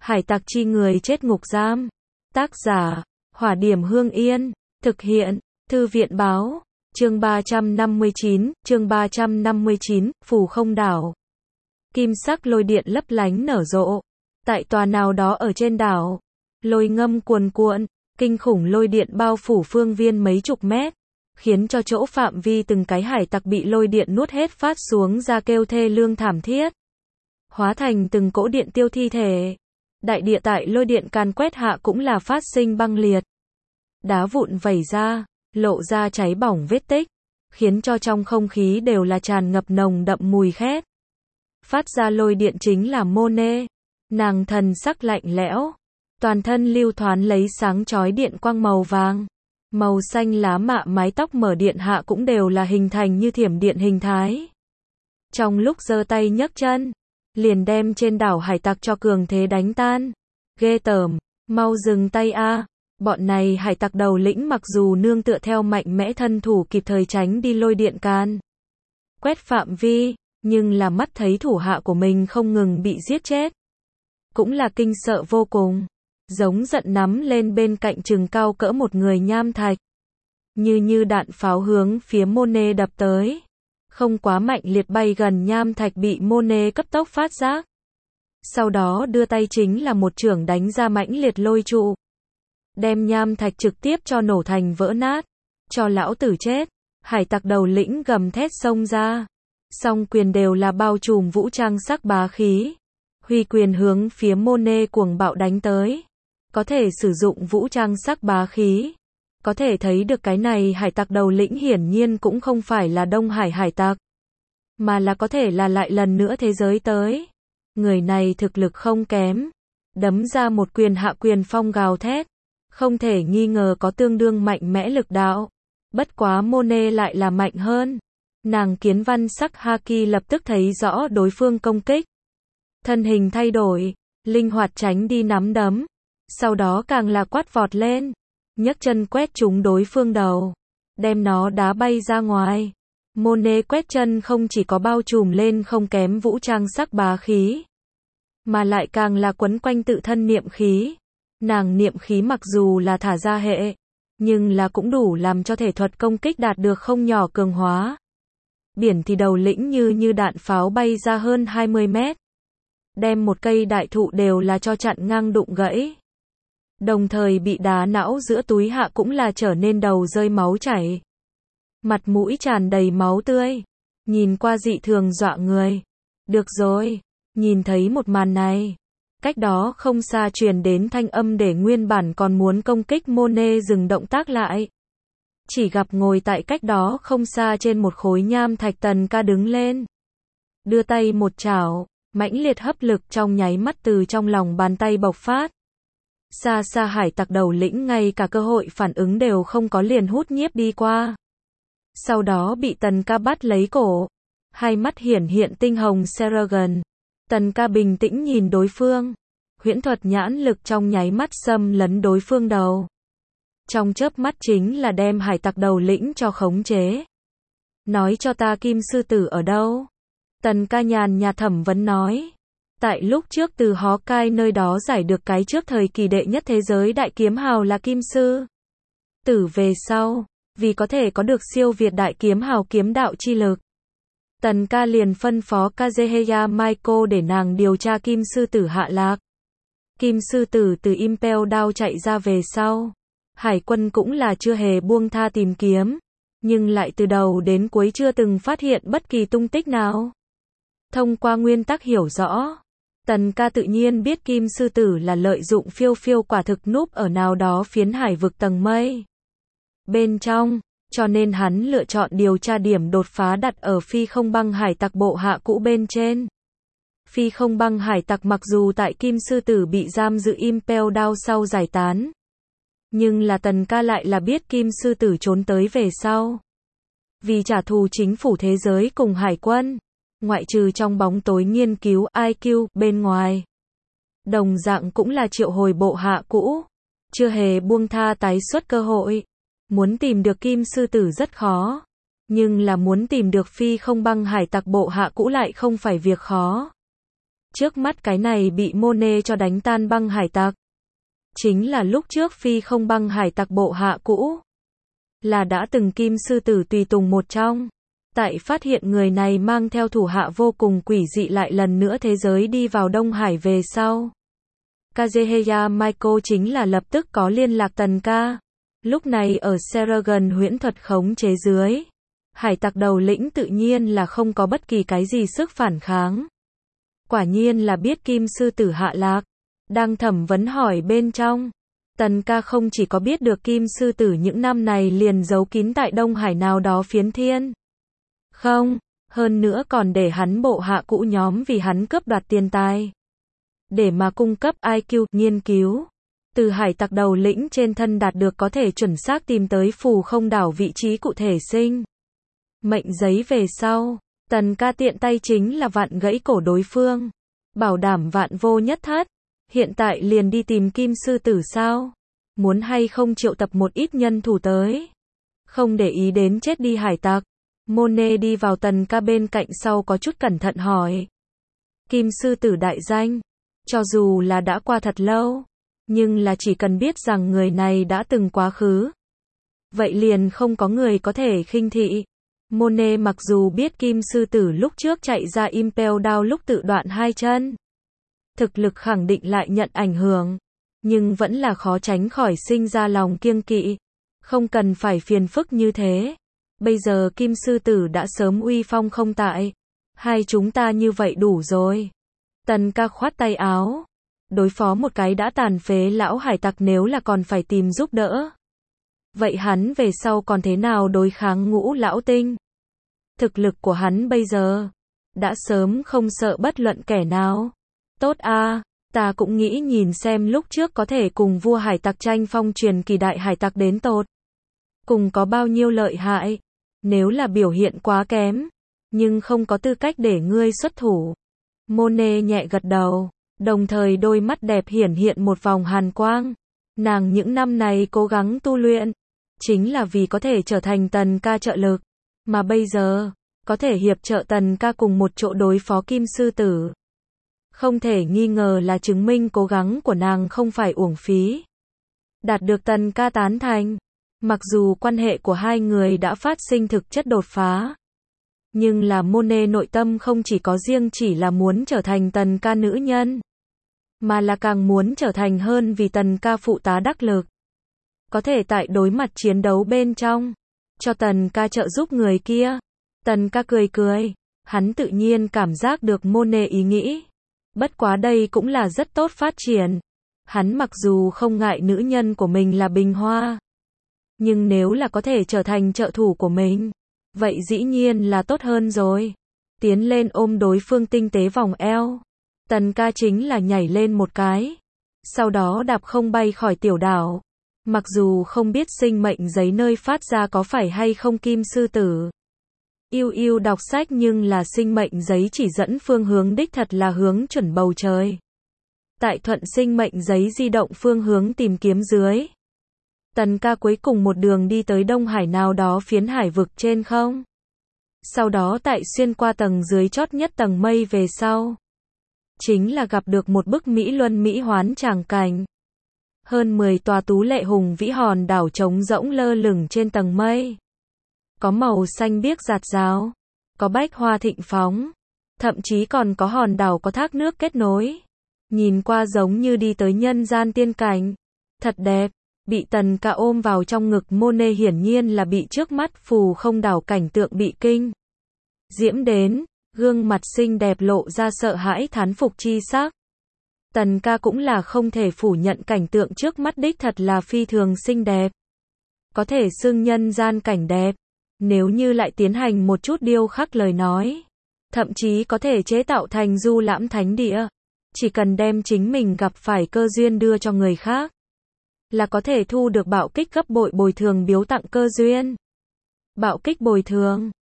Hải tặc chi người chết ngục giam. Tác giả, Hỏa Điểm Hương Yên. Thực hiện, Thư viện báo. Chương 359, Phù Không Đảo. Kim sắc lôi điện lấp lánh nở rộ. Tại tòa nào đó ở trên đảo, lôi ngâm cuồn cuộn, kinh khủng lôi điện bao phủ phương viên mấy chục mét, khiến cho chỗ phạm vi từng cái hải tặc bị lôi điện nuốt hết phát xuống ra kêu thê lương thảm thiết. Hóa thành từng cỗ điện tiêu thi thể. Đại địa tại lôi điện càn quét hạ cũng là phát sinh băng liệt. Đá vụn vẩy ra, lộ ra cháy bỏng vết tích, khiến cho trong không khí đều là tràn ngập nồng đậm mùi khét. Phát ra lôi điện chính là Monet. Nàng thần sắc lạnh lẽo, toàn thân lưu thoáng lấy sáng chói điện quang màu vàng. Màu xanh lá mạ mái tóc mở điện hạ cũng đều là hình thành như thiểm điện hình thái. Trong lúc giơ tay nhấc chân, liền đem trên đảo hải tặc cho cường thế đánh tan. Ghê tởm, mau dừng tay a. Bọn này hải tặc đầu lĩnh mặc dù nương tựa theo mạnh mẽ thân thủ kịp thời tránh đi lôi điện can quét phạm vi, nhưng là mắt thấy thủ hạ của mình không ngừng bị giết chết, cũng là kinh sợ vô cùng. Giống giận nắm lên bên cạnh chừng cao cỡ một người nham thạch, như đạn pháo hướng phía Monet đập tới. Không quá mạnh liệt bay gần nham thạch bị Monet cấp tốc phát giác. Sau đó đưa tay chính là một chưởng đánh ra mãnh liệt lôi trụ, đem nham thạch trực tiếp cho nổ thành vỡ nát. Cho lão tử chết. Hải tặc đầu lĩnh gầm thét xông ra, song quyền đều là bao trùm vũ trang sắc bá khí, huy quyền hướng phía Monet cuồng bạo đánh tới. Có thể sử dụng vũ trang sắc bá khí, có thể thấy được cái này hải tặc đầu lĩnh hiển nhiên cũng không phải là Đông Hải hải tặc, mà là có thể là lại lần nữa thế giới tới. Người này thực lực không kém, đấm ra một quyền hạ quyền phong gào thét, không thể nghi ngờ có tương đương mạnh mẽ lực đạo. Bất quá Monet lại là mạnh hơn. Nàng kiến văn sắc haki lập tức thấy rõ đối phương công kích, thân hình thay đổi, linh hoạt tránh đi nắm đấm, sau đó càng là quát vọt lên, nhấc chân quét trúng đối phương đầu, đem nó đá bay ra ngoài. Monet quét chân không chỉ có bao trùm lên không kém vũ trang sắc bá khí, mà lại càng là quấn quanh tự thân niệm khí. Nàng niệm khí mặc dù là thả ra hệ, nhưng là cũng đủ làm cho thể thuật công kích đạt được không nhỏ cường hóa. Biển thì đầu lĩnh như đạn pháo bay ra hơn 20 mét, đem một cây đại thụ đều là cho chặn ngang đụng gãy. Đồng thời bị đá não giữa túi hạ cũng là trở nên đầu rơi máu chảy, mặt mũi tràn đầy máu tươi, nhìn qua dị thường dọa người. Được rồi, nhìn thấy một màn này, cách đó không xa truyền đến thanh âm để nguyên bản còn muốn công kích Monet dừng động tác lại. Chỉ gặp ngồi tại cách đó không xa trên một khối nham thạch Tần Ca đứng lên, đưa tay một chảo, mãnh liệt hấp lực trong nháy mắt từ trong lòng bàn tay bộc phát. Xa xa hải tặc đầu lĩnh ngay cả cơ hội phản ứng đều không có liền hút nhiếp đi qua. Sau đó bị Tần Ca bắt lấy cổ, hai mắt hiển hiện tinh hồng Seragon. Tần Ca bình tĩnh nhìn đối phương, huyễn thuật nhãn lực trong nháy mắt xâm lấn đối phương đầu. Trong chớp mắt chính là đem hải tặc đầu lĩnh cho khống chế. Nói cho ta Kim Sư Tử ở đâu? Tần Ca nhàn nhạt thẩm vấn nói. Tại lúc trước từ Hawkeye nơi đó giải được cái trước thời kỳ đệ nhất thế giới đại kiếm hào là Kim Sư Tử về sau, vì có thể có được siêu việt đại kiếm hào kiếm đạo chi lực, Tần Ca liền phân phó Kazuhaya Michael để nàng điều tra Kim Sư Tử hạ lạc. Kim Sư Tử từ Impel Down chạy ra về sau, hải quân cũng là chưa hề buông tha tìm kiếm, nhưng lại từ đầu đến cuối chưa từng phát hiện bất kỳ tung tích nào. Thông qua nguyên tắc hiểu rõ, Tần Ca tự nhiên biết Kim Sư Tử là lợi dụng phiêu quả thực núp ở nào đó phiến hải vực tầng mây bên trong, cho nên hắn lựa chọn điều tra điểm đột phá đặt ở phi không băng hải tặc bộ hạ cũ bên trên. Phi không băng hải tặc mặc dù tại Kim Sư Tử bị giam giữ Impel Down sau giải tán, nhưng là Tần Ca lại là biết Kim Sư Tử trốn tới về sau. Vì trả thù chính phủ thế giới cùng hải quân, ngoại trừ trong bóng tối nghiên cứu IQ bên ngoài, đồng dạng cũng là triệu hồi bộ hạ cũ, chưa hề buông tha tái xuất cơ hội. Muốn tìm được Kim Sư Tử rất khó, nhưng là muốn tìm được phi không băng hải tặc bộ hạ cũ lại không phải việc khó. Trước mắt cái này bị Monet cho đánh tan băng hải tặc. Chính là lúc trước phi không băng hải tặc bộ hạ cũ. Là đã từng kim sư tử tùy tùng một trong. Tại phát hiện người này mang theo thủ hạ vô cùng quỷ dị lại lần nữa thế giới đi vào Đông Hải về sau. Kazuhaya Michael chính là lập tức có liên lạc Tần Ca. Lúc này ở Seragon huyễn thuật khống chế dưới. Hải tặc đầu lĩnh tự nhiên là không có bất kỳ cái gì sức phản kháng. Quả nhiên là biết kim sư tử hạ lạc. Đang thẩm vấn hỏi bên trong. Tần Ca không chỉ có biết được kim sư tử những năm này liền giấu kín tại Đông Hải nào đó phiến thiên. Không, hơn nữa còn để hắn bộ hạ cũ nhóm vì hắn cướp đoạt tiền tài. Để mà cung cấp IQ nghiên cứu. Từ hải tặc đầu lĩnh trên thân đạt được có thể chuẩn xác tìm tới phù không đảo vị trí cụ thể sinh. Mệnh giấy về sau, Tần Ca tiện tay chính là vặn gãy cổ đối phương. Bảo đảm vạn vô nhất thất. Hiện tại liền đi tìm kim sư tử sao? Muốn hay không triệu tập một ít nhân thủ tới? Không để ý đến chết đi hải tặc. Monet đi vào Tần Ca bên cạnh sau có chút cẩn thận hỏi. Kim sư tử đại danh. Cho dù là đã qua thật lâu. Nhưng là chỉ cần biết rằng người này đã từng quá khứ. Vậy liền không có người có thể khinh thị. Monet mặc dù biết kim sư tử lúc trước chạy ra Impel Down lúc tự đoạn hai chân. Thực lực khẳng định lại nhận ảnh hưởng. Nhưng vẫn là khó tránh khỏi sinh ra lòng kiêng kỵ. Không cần phải phiền phức như thế. Bây giờ kim sư tử đã sớm uy phong không tại. Hai chúng ta như vậy đủ rồi. Tần Ca khoát tay áo. Đối phó một cái đã tàn phế lão hải tặc nếu là còn phải tìm giúp đỡ. Vậy hắn về sau còn thế nào đối kháng Ngũ lão tinh? Thực lực của hắn bây giờ đã sớm không sợ bất luận kẻ nào. Tốt a, ta cũng nghĩ nhìn xem lúc trước có thể cùng vua hải tặc tranh phong truyền kỳ đại hải tặc đến tột cùng có bao nhiêu lợi hại. Nếu là biểu hiện quá kém, nhưng không có tư cách để ngươi xuất thủ. Monet nhẹ gật đầu, đồng thời đôi mắt đẹp hiển hiện một vòng hàn quang. Nàng những năm này cố gắng tu luyện, chính là vì có thể trở thành Tần Ca trợ lực. Mà bây giờ, có thể hiệp trợ Tần Ca cùng một chỗ đối phó kim sư tử. Không thể nghi ngờ là chứng minh cố gắng của nàng không phải uổng phí. Đạt được Tần Ca tán thành. Mặc dù quan hệ của hai người đã phát sinh thực chất đột phá. Nhưng là Monet nội tâm không chỉ có riêng chỉ là muốn trở thành Tần Ca nữ nhân. Mà là càng muốn trở thành hơn vì Tần Ca phụ tá đắc lực. Có thể tại đối mặt chiến đấu bên trong. Cho Tần Ca trợ giúp người kia. Tần Ca cười cười. Hắn tự nhiên cảm giác được Monet ý nghĩ. Bất quá đây cũng là rất tốt phát triển. Hắn mặc dù không ngại nữ nhân của mình là Bình Hoa. Nhưng nếu là có thể trở thành trợ thủ của mình. Vậy dĩ nhiên là tốt hơn rồi. Tiến lên ôm đối phương tinh tế vòng eo. Tần Ca chính là nhảy lên một cái. Sau đó đạp không bay khỏi tiểu đảo. Mặc dù không biết sinh mệnh giấy nơi phát ra có phải hay không kim sư tử. Yêu đọc sách nhưng là sinh mệnh giấy chỉ dẫn phương hướng đích thật là hướng chuẩn bầu trời. Tại thuận sinh mệnh giấy di động phương hướng tìm kiếm dưới. Tần Ca cuối cùng một đường đi tới Đông Hải nào đó phiến hải vực trên không. Sau đó tại xuyên qua tầng dưới chót nhất tầng mây về sau. Chính là gặp được một bức mỹ luân mỹ hoán tràng cảnh. Hơn 10 tòa tú lệ hùng vĩ hòn đảo trống rỗng lơ lửng trên tầng mây. Có màu xanh biếc rạt rào. Có bách hoa thịnh phóng. Thậm chí còn có hòn đảo có thác nước kết nối. Nhìn qua giống như đi tới nhân gian tiên cảnh. Thật đẹp. Bị Tần Ca ôm vào trong ngực Monet hiển nhiên là bị trước mắt phù không đảo cảnh tượng bị kinh diễm đến, gương mặt xinh đẹp lộ ra sợ hãi thán phục chi sắc. Tần Ca cũng là không thể phủ nhận cảnh tượng trước mắt đích thật là phi thường xinh đẹp. Có thể xưng nhân gian cảnh đẹp. Nếu như lại tiến hành một chút điêu khắc lời nói. Thậm chí có thể chế tạo thành du lãm thánh địa. Chỉ cần đem chính mình gặp phải cơ duyên đưa cho người khác. Là có thể thu được bạo kích gấp bội bồi thường biếu tặng cơ duyên. Bạo kích bồi thường.